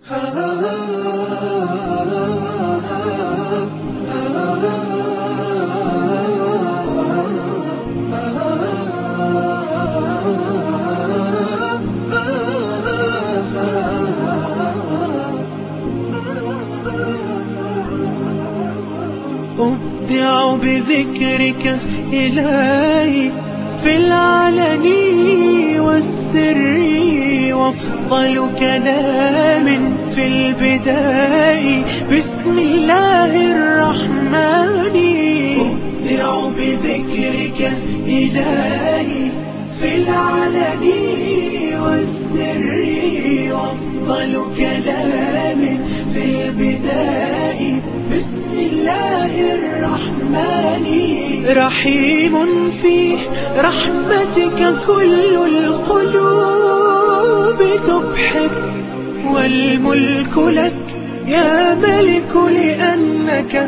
أبدع بذكرك إلهي في العلن والسر، وأفضل كلام في البداء بسم الله الرحمن. أبدع بذكرك إلهي في العلن والسر، وأفضل كلام في البداء بسم الله الرحمن. رحيم فيه رحمتك كل القلوب تبحث، والملك لك يا ملك لأنك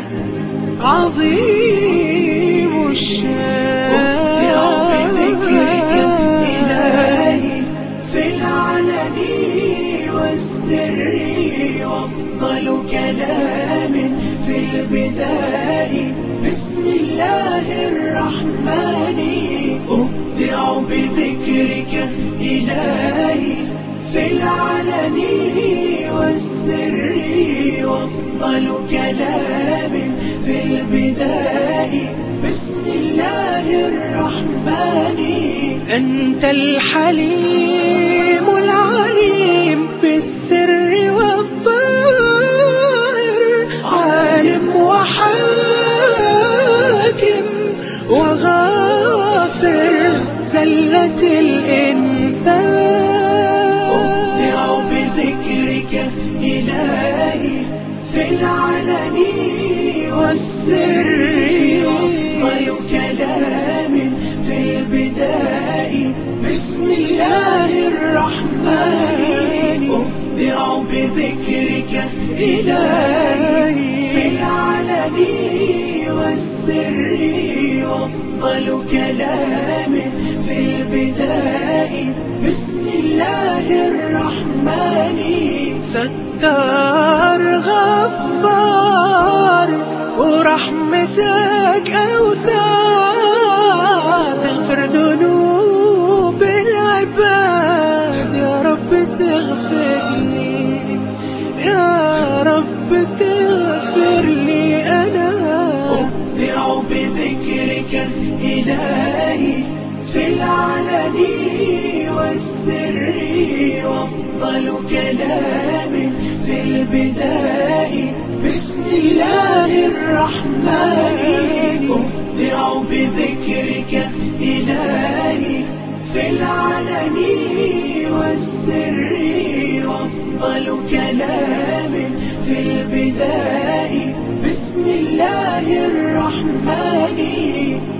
عظيم الشان. أبدع بذكرك إلهي في العلن والسر، وأفضل كلام في البداء بسم الله الرحمن. أبدع بذكرك إلهي في العلن والسر، وأفضل كلام في البداء بسم الله الرحمن. أنت الحليم العليم بالسر والظاهر، عالم وحاكم وغافر زلة الإنسان. أبدع بذكرك إلهي في العلن والسر، وأفضل كلام في البداء بسم الله الرحمن. أبدع بذكرك إلهي في العلن والسر، وأفضل كلام في البداء بسم الله الرحمن. ستار غفار ورحمتك أوسع، تغفر ذنوب العباد. يا رب تغفر لي، يا رب تغفر لي أنا. أبدع بذكرك إلهي في العلن والسر، وأفضل كلام في البداء بسم الله الرحمن. أبدع بذكرك إلهي في العلن والسر، وأفضل كلام في البداء بسم الله الرحمن.